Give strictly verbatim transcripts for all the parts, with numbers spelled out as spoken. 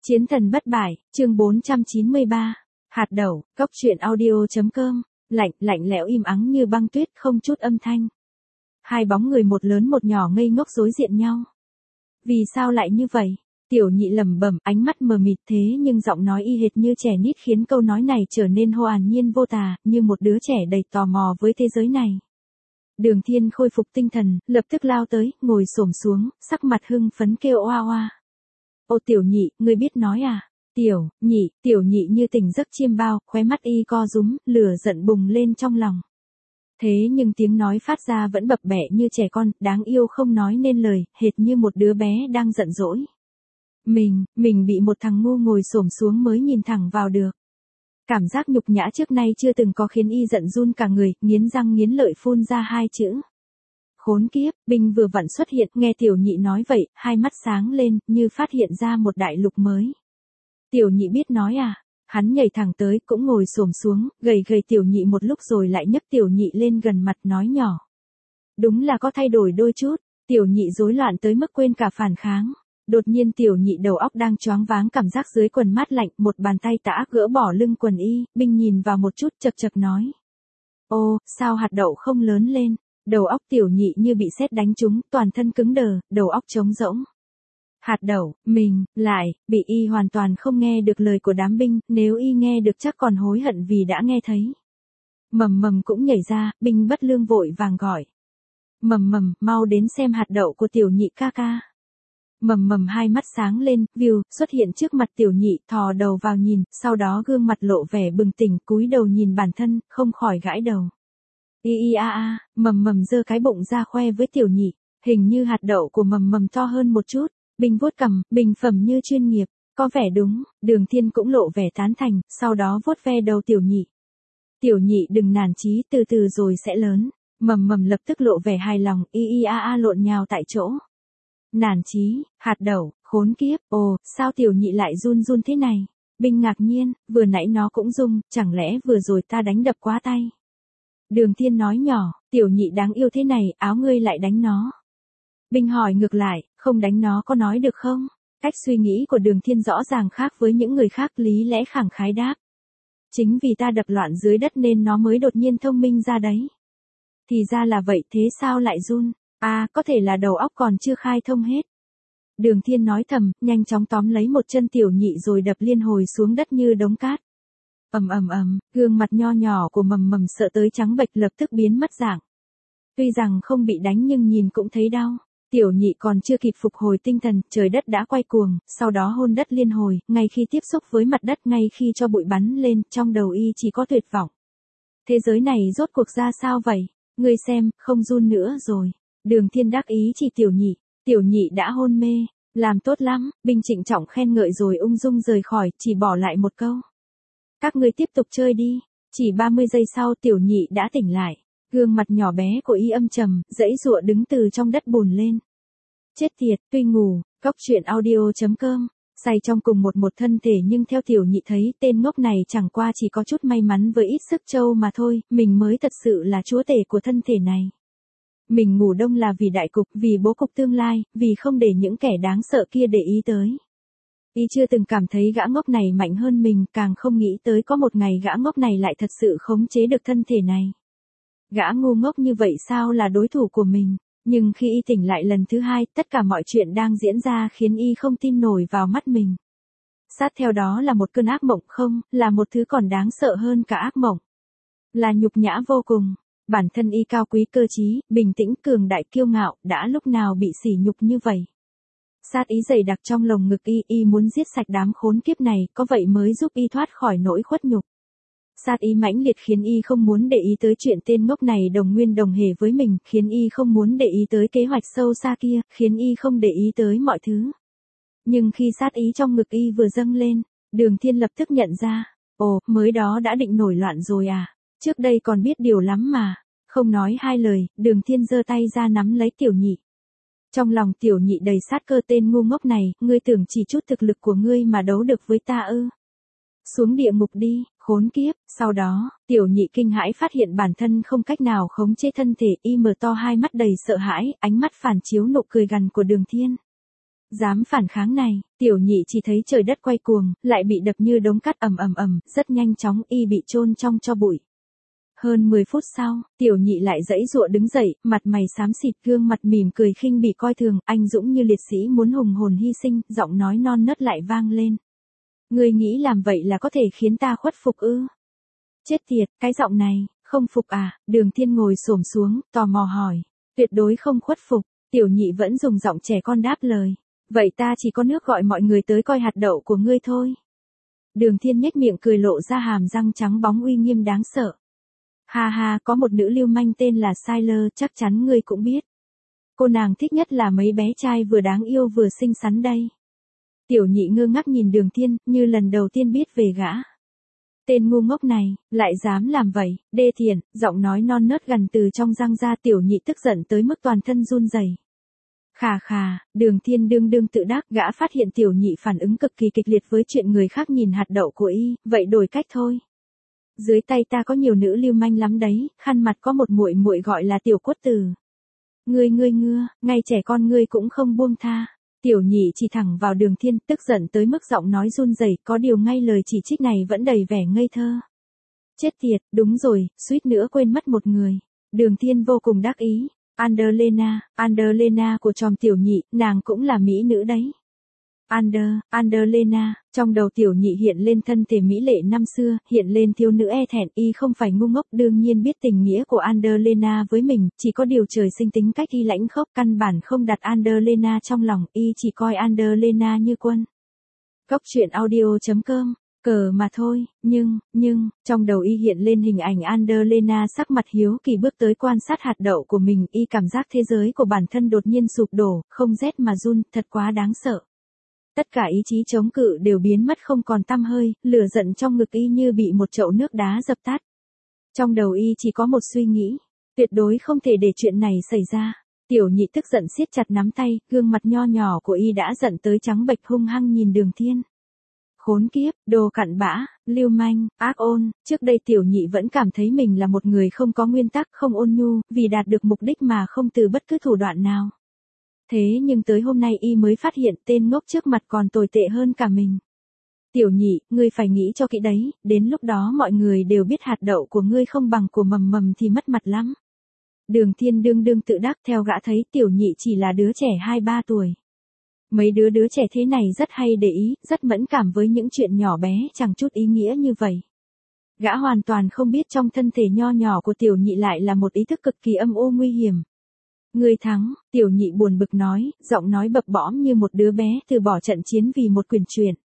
Chiến thần bất bại, chương bốn trăm chín mươi ba. Hạt đậu, cốc truyện audio.com, lạnh, lạnh lẽo im ắng như băng tuyết không chút âm thanh. Hai bóng người một lớn một nhỏ ngây ngốc đối diện nhau. Vì sao lại như vậy? Tiểu nhị lẩm bẩm, ánh mắt mờ mịt thế nhưng giọng nói y hệt như trẻ nít khiến câu nói này trở nên hoàn nhiên vô tà, như một đứa trẻ đầy tò mò với thế giới này. Đường Thiên khôi phục tinh thần, lập tức lao tới, ngồi xổm xuống, sắc mặt hưng phấn kêu oa oa. Ô tiểu nhị, ngươi biết nói à? Tiểu, nhị, tiểu nhị như tỉnh giấc chiêm bao, khóe mắt y co rúm, lửa giận bùng lên trong lòng. Thế nhưng tiếng nói phát ra vẫn bập bẹ như trẻ con, đáng yêu không nói nên lời, hệt như một đứa bé đang giận dỗi. Mình, mình bị một thằng ngu ngồi xổm xuống mới nhìn thẳng vào được. Cảm giác nhục nhã trước nay chưa từng có khiến y giận run cả người, nghiến răng nghiến lợi phun ra hai chữ. Khốn kiếp, binh vừa vặn xuất hiện, nghe tiểu nhị nói vậy, hai mắt sáng lên, như phát hiện ra một đại lục mới. Tiểu nhị biết nói à? Hắn nhảy thẳng tới, cũng ngồi xổm xuống, gầy gầy tiểu nhị một lúc rồi lại nhấc tiểu nhị lên gần mặt nói nhỏ. Đúng là có thay đổi đôi chút, tiểu nhị rối loạn tới mức quên cả phản kháng. Đột nhiên tiểu nhị đầu óc đang choáng váng cảm giác dưới quần mát lạnh, một bàn tay tã gỡ bỏ lưng quần y, binh nhìn vào một chút chật chật nói. Ô, sao hạt đậu không lớn lên? Đầu óc tiểu nhị như bị sét đánh trúng, toàn thân cứng đờ, đầu óc trống rỗng. Hạt đậu, mình, lại, bị y hoàn toàn không nghe được lời của đám binh, nếu y nghe được chắc còn hối hận vì đã nghe thấy. Mầm mầm cũng nhảy ra, binh bất lương vội vàng gọi. Mầm mầm, mau đến xem hạt đậu của tiểu nhị ca ca. Mầm mầm hai mắt sáng lên, view, xuất hiện trước mặt tiểu nhị, thò đầu vào nhìn, sau đó gương mặt lộ vẻ bừng tỉnh, cúi đầu nhìn bản thân, không khỏi gãi đầu. Y y a a, mầm mầm giơ cái bụng ra khoe với tiểu nhị, hình như hạt đậu của mầm mầm to hơn một chút, bình vuốt cằm, bình phẩm như chuyên nghiệp, có vẻ đúng, Đường Thiên cũng lộ vẻ tán thành, sau đó vuốt ve đầu tiểu nhị. Tiểu nhị đừng nản chí, từ từ rồi sẽ lớn, mầm mầm lập tức lộ vẻ hài lòng, y y a a lộn nhào tại chỗ. Nản chí, hạt đậu, khốn kiếp, ồ, sao tiểu nhị lại run run thế này? Binh ngạc nhiên, vừa nãy nó cũng rung, chẳng lẽ vừa rồi ta đánh đập quá tay? Đường Thiên nói nhỏ, tiểu nhị đáng yêu thế này, áo ngươi lại đánh nó. Binh hỏi ngược lại, không đánh nó có nói được không? Cách suy nghĩ của Đường Thiên rõ ràng khác với những người khác, lý lẽ khẳng khái đáp. Chính vì ta đập loạn dưới đất nên nó mới đột nhiên thông minh ra đấy. Thì ra là vậy, thế sao lại run? À, có thể là đầu óc còn chưa khai thông hết. Đường Thiên nói thầm, nhanh chóng tóm lấy một chân tiểu nhị rồi đập liên hồi xuống đất như đống cát. Ầm ầm ầm, gương mặt nho nhỏ của mầm mầm sợ tới trắng bệch lập tức biến mất dạng. Tuy rằng không bị đánh nhưng nhìn cũng thấy đau. Tiểu nhị còn chưa kịp phục hồi tinh thần, trời đất đã quay cuồng, sau đó hôn đất liên hồi, ngay khi tiếp xúc với mặt đất, ngay khi cho bụi bắn lên, trong đầu y chỉ có tuyệt vọng. Thế giới này rốt cuộc ra sao vậy? Ngươi xem, không run nữa rồi. Đường Thiên đắc ý chỉ tiểu nhị, tiểu nhị đã hôn mê, làm tốt lắm, binh trịnh trọng khen ngợi rồi ung dung rời khỏi, chỉ bỏ lại một câu. Các ngươi tiếp tục chơi đi, chỉ ba mươi giây sau tiểu nhị đã tỉnh lại, gương mặt nhỏ bé của y âm trầm, giãy giụa đứng từ trong đất bùn lên. Chết tiệt, tuy ngủ, cốc truyện audio.com, say trong cùng một một thân thể nhưng theo tiểu nhị thấy tên ngốc này chẳng qua chỉ có chút may mắn với ít sức trâu mà thôi, mình mới thật sự là chúa tể của thân thể này. Mình ngủ đông là vì đại cục, vì bố cục tương lai, vì không để những kẻ đáng sợ kia để ý tới. Y chưa từng cảm thấy gã ngốc này mạnh hơn mình, càng không nghĩ tới có một ngày gã ngốc này lại thật sự khống chế được thân thể này. Gã ngu ngốc như vậy sao là đối thủ của mình, nhưng khi y tỉnh lại lần thứ hai, tất cả mọi chuyện đang diễn ra khiến y không tin nổi vào mắt mình. Sát theo đó là một cơn ác mộng, không, là một thứ còn đáng sợ hơn cả ác mộng. Là nhục nhã vô cùng. Bản thân y cao quý cơ trí, bình tĩnh cường đại kiêu ngạo, đã lúc nào bị sỉ nhục như vậy. Sát ý dày đặc trong lồng ngực y, y muốn giết sạch đám khốn kiếp này, có vậy mới giúp y thoát khỏi nỗi khuất nhục. Sát ý mãnh liệt khiến y không muốn để ý tới chuyện tên ngốc này đồng nguyên đồng hề với mình, khiến y không muốn để ý tới kế hoạch sâu xa kia, khiến y không để ý tới mọi thứ. Nhưng khi sát ý trong ngực y vừa dâng lên, Đường Thiên lập tức nhận ra, ồ, mới đó đã định nổi loạn rồi à, trước đây còn biết điều lắm mà. Không nói hai lời, Đường Thiên giơ tay ra nắm lấy tiểu nhị. Trong lòng tiểu nhị đầy sát cơ, tên ngu ngốc này, ngươi tưởng chỉ chút thực lực của ngươi mà đấu được với ta ư? Xuống địa ngục đi, khốn kiếp. Sau đó, tiểu nhị kinh hãi phát hiện bản thân không cách nào khống chế thân thể, y mở to hai mắt đầy sợ hãi, ánh mắt phản chiếu nụ cười gằn của Đường Thiên. Dám phản kháng này, tiểu nhị chỉ thấy trời đất quay cuồng, lại bị đập như đống cát ầm ầm ầm, rất nhanh chóng y bị chôn trong tro bụi. Hơn mười phút sau, tiểu nhị lại giãy giụa đứng dậy, mặt mày xám xịt, gương mặt mỉm cười khinh bỉ coi thường, anh dũng như liệt sĩ muốn hùng hồn hy sinh, giọng nói non nớt lại vang lên. Ngươi nghĩ làm vậy là có thể khiến ta khuất phục ư? Chết tiệt, cái giọng này, không phục à? Đường Thiên ngồi xổm xuống, tò mò hỏi. Tuyệt đối không khuất phục, tiểu nhị vẫn dùng giọng trẻ con đáp lời. Vậy ta chỉ có nước gọi mọi người tới coi hạt đậu của ngươi thôi. Đường Thiên nhếch miệng cười lộ ra hàm răng trắng bóng uy nghiêm đáng sợ. Ha ha, có một nữ lưu manh tên là Siler, chắc chắn ngươi cũng biết. Cô nàng thích nhất là mấy bé trai vừa đáng yêu vừa xinh xắn đây. Tiểu nhị ngơ ngác nhìn Đường Thiên, như lần đầu tiên biết về gã. Tên ngu ngốc này, lại dám làm vậy, đê tiện, giọng nói non nớt gần từ trong răng ra, tiểu nhị tức giận tới mức toàn thân run rẩy. Khà khà, Đường Thiên đương đương tự đắc, gã phát hiện tiểu nhị phản ứng cực kỳ kịch liệt với chuyện người khác nhìn hạt đậu của y, vậy đổi cách thôi. Dưới tay ta có nhiều nữ lưu manh lắm đấy, khăn mặt có một muội muội gọi là Tiểu Cốt Tử. Ngươi ngươi ngưa, ngay trẻ con ngươi cũng không buông tha. Tiểu nhị chỉ thẳng vào Đường Thiên, tức giận tới mức giọng nói run rẩy, có điều ngay lời chỉ trích này vẫn đầy vẻ ngây thơ. Chết tiệt, đúng rồi, suýt nữa quên mất một người. Đường Thiên vô cùng đắc ý. Anderlena, Anderlena của tròm tiểu nhị, nàng cũng là mỹ nữ đấy. Ander, Anderlena, trong đầu tiểu nhị hiện lên thân thể mỹ lệ năm xưa, hiện lên thiếu nữ e thẹn, y không phải ngu ngốc, đương nhiên biết tình nghĩa của Anderlena với mình, chỉ có điều trời sinh tính cách y lãnh khốc, căn bản không đặt Anderlena trong lòng, y chỉ coi Anderlena như quân. Cốc truyện audio chấm com, cờ mà thôi, nhưng, nhưng, trong đầu y hiện lên hình ảnh Anderlena sắc mặt hiếu kỳ bước tới quan sát hạt đậu của mình, y cảm giác thế giới của bản thân đột nhiên sụp đổ, không rét mà run, thật quá đáng sợ. Tất cả ý chí chống cự đều biến mất không còn tăm hơi, lửa giận trong ngực y như bị một chậu nước đá dập tắt. Trong đầu y chỉ có một suy nghĩ, tuyệt đối không thể để chuyện này xảy ra. Tiểu nhị tức giận siết chặt nắm tay, gương mặt nho nhỏ của y đã giận tới trắng bệch, hung hăng nhìn Đường Thiên. Khốn kiếp, đồ cặn bã, lưu manh, ác ôn, trước đây tiểu nhị vẫn cảm thấy mình là một người không có nguyên tắc, không ôn nhu, vì đạt được mục đích mà không từ bất cứ thủ đoạn nào. Thế nhưng tới hôm nay y mới phát hiện tên ngốc trước mặt còn tồi tệ hơn cả mình. Tiểu nhị, ngươi phải nghĩ cho kỹ đấy, đến lúc đó mọi người đều biết hạt đậu của ngươi không bằng của mầm mầm thì mất mặt lắm. Đường Thiên đương đương tự đắc, theo gã thấy tiểu nhị chỉ là đứa trẻ hai ba tuổi. Mấy đứa đứa trẻ thế này rất hay để ý, rất mẫn cảm với những chuyện nhỏ bé chẳng chút ý nghĩa như vậy. Gã hoàn toàn không biết trong thân thể nho nhỏ của tiểu nhị lại là một ý thức cực kỳ âm u nguy hiểm. Ngươi thắng, tiểu nhị buồn bực nói, giọng nói bập bõm như một đứa bé từ bỏ trận chiến vì một quyền truyện.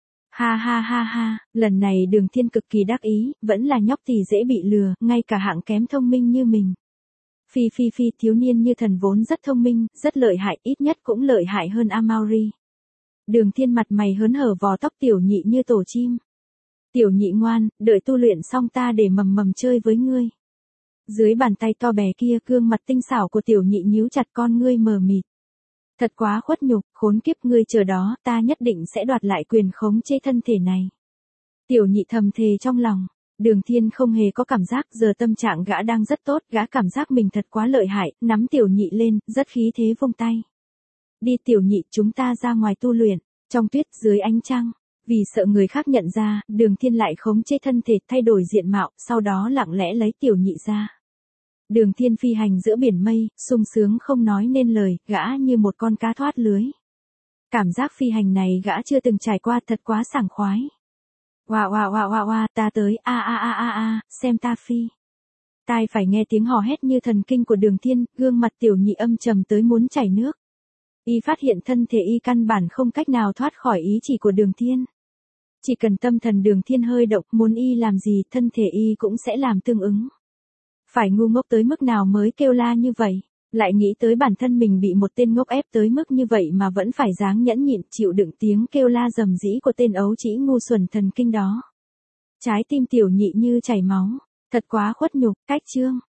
Ha ha ha ha, lần này Đường Thiên cực kỳ đắc ý, vẫn là nhóc thì dễ bị lừa, ngay cả hạng kém thông minh như mình. Phi phi phi, thiếu niên như thần vốn rất thông minh, rất lợi hại, ít nhất cũng lợi hại hơn Amauri. Đường Thiên mặt mày hớn hở vò tóc tiểu nhị như tổ chim. Tiểu nhị ngoan, đợi tu luyện xong ta để mầm mầm chơi với ngươi. Dưới bàn tay to bé kia, gương mặt tinh xảo của tiểu nhị nhíu chặt, con ngươi mờ mịt. Thật quá khuất nhục, khốn kiếp, ngươi chờ đó, ta nhất định sẽ đoạt lại quyền khống chế thân thể này. Tiểu nhị thầm thề trong lòng. Đường Thiên không hề có cảm giác, giờ tâm trạng gã đang rất tốt, gã cảm giác mình thật quá lợi hại, nắm tiểu nhị lên, rất khí thế vung tay. Đi tiểu nhị, chúng ta ra ngoài tu luyện. Trong tuyết, dưới ánh trăng, vì sợ người khác nhận ra, Đường Thiên lại khống chế thân thể, thay đổi diện mạo, sau đó lặng lẽ lấy tiểu nhị ra. Đường Thiên phi hành giữa biển mây, sung sướng không nói nên lời, gã như một con cá thoát lưới. Cảm giác phi hành này gã chưa từng trải qua, thật quá sảng khoái. Wow wow wow wow wow, ta tới, a a a a a, xem ta phi. Tai phải nghe tiếng hò hét như thần kinh của Đường Thiên, gương mặt tiểu nhị âm trầm tới muốn chảy nước. Y phát hiện thân thể y căn bản không cách nào thoát khỏi ý chỉ của Đường Thiên. Chỉ cần tâm thần Đường Thiên hơi động, muốn y làm gì, thân thể y cũng sẽ làm tương ứng. Phải ngu ngốc tới mức nào mới kêu la như vậy, lại nghĩ tới bản thân mình bị một tên ngốc ép tới mức như vậy mà vẫn phải dáng nhẫn nhịn chịu đựng tiếng kêu la rầm rĩ của tên ấu trĩ ngu xuẩn thần kinh đó. Trái tim tiểu nhị như chảy máu, thật quá khuất nhục, cách chương.